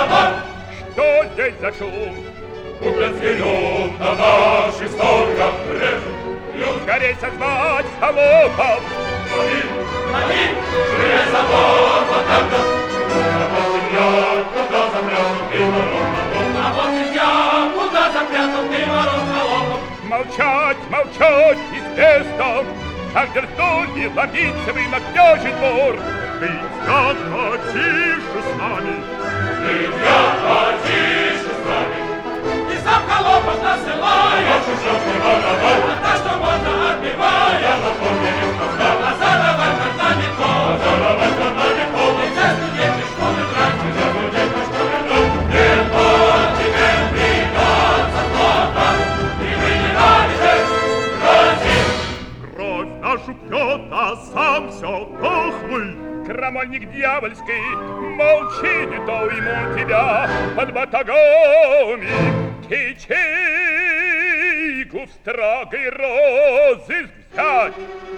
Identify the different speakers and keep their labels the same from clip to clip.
Speaker 1: забор.
Speaker 2: Что здесь за шум?
Speaker 1: Куклинский люд на наших сторгах режет.
Speaker 2: Скорей созвать холопов!
Speaker 1: Лови, шире забор, вот так-то. А вот я, куда запрятал ты ворон холопов? А вот я, куда запрятал ты ворон холопов?
Speaker 2: Молчать, молчать, известно! Как дерзнули ломиться вы на княжий двор!
Speaker 3: Литья, потише с нами!
Speaker 1: Литья, потише с нами! И сам холопов насылает! Нашу шляпу воровать! А то, что можно, отбивая! Я на форме не вкусна! А заровать над нами пол! А заровать над нами пол! Нельзя студенты школы драть! Нельзя студенты школы драть! Не по тебе придется плохо! И мы ненавидим грозим!
Speaker 3: Кровь нашу пьет, а сам все дохлый!
Speaker 2: Крамольник дьявольский, молчи, не то ему тебя под батагами ячейку в строгой розыск взять.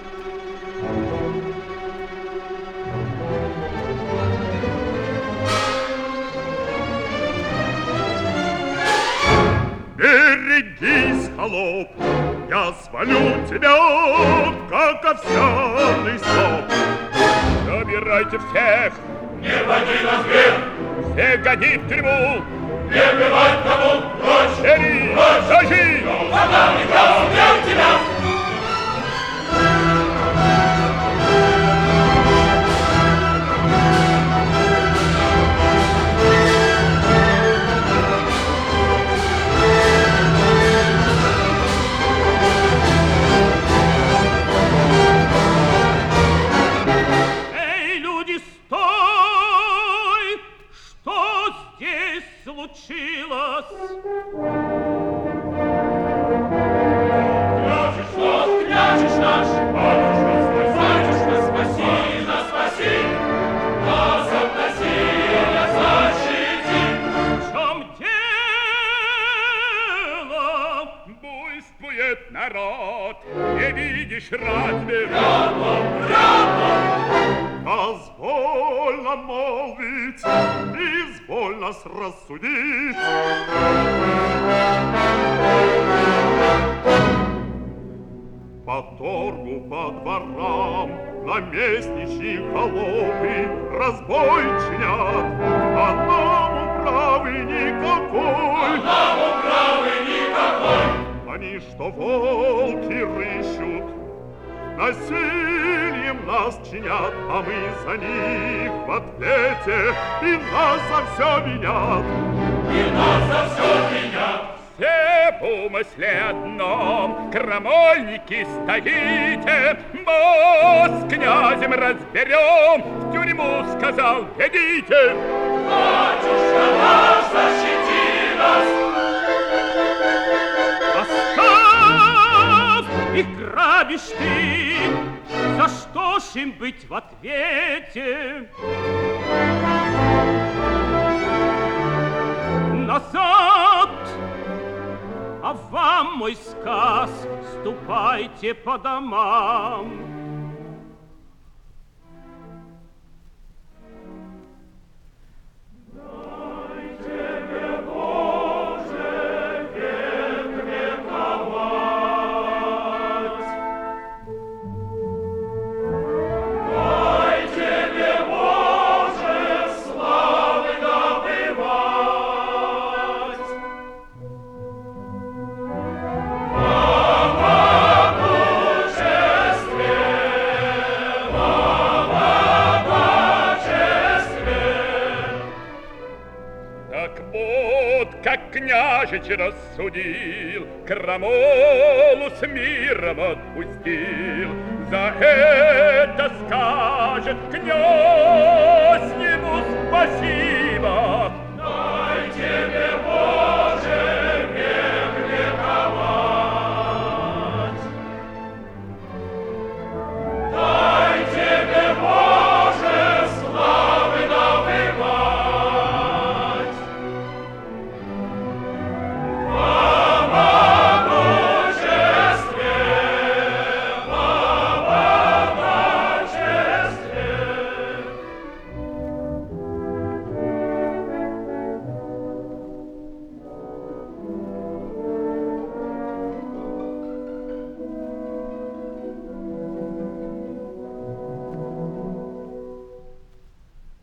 Speaker 3: Берегись, холоп, я свалю тебя, как овсяный сок.
Speaker 2: Собирайте всех,
Speaker 1: Не води нас вверх!
Speaker 2: всех гони в тюрьму.
Speaker 1: Не бывать кому! Прочь!
Speaker 2: Бери,
Speaker 1: Прочь!
Speaker 2: зажги!
Speaker 1: Подавник, я убил тебя!
Speaker 4: Эй, люди, стой! Что здесь случилось?
Speaker 1: Княжич наш! Батюшка, спаси нас, спаси! Нас от насилия защити!
Speaker 4: В чем дело?
Speaker 2: Буйствует народ, не видишь разве?
Speaker 3: Дозвольно молвить, извольно рассудить. По торгу, по дворам, наместничьи холопы разбой чинят, а нам управы никакой.
Speaker 1: Нам управы никакой!
Speaker 3: Они, что волки рыщут, насилием нас чинят, а мы за них в ответе, и нас за все винят.
Speaker 1: И нас за все меня!
Speaker 2: Все в умысле одном, крамольники, стоите, мы с князем разберем, в тюрьму, сказал, ведите.
Speaker 1: Батюшка наш, защити нас!
Speaker 4: Оставь! И грабишь ты! За что ж им быть в ответе? Назад! А вам мой сказ, ступайте по домам.
Speaker 2: Как княжич рассудил, крамолу с миром отпустил. За это скажет князь ему спасибо.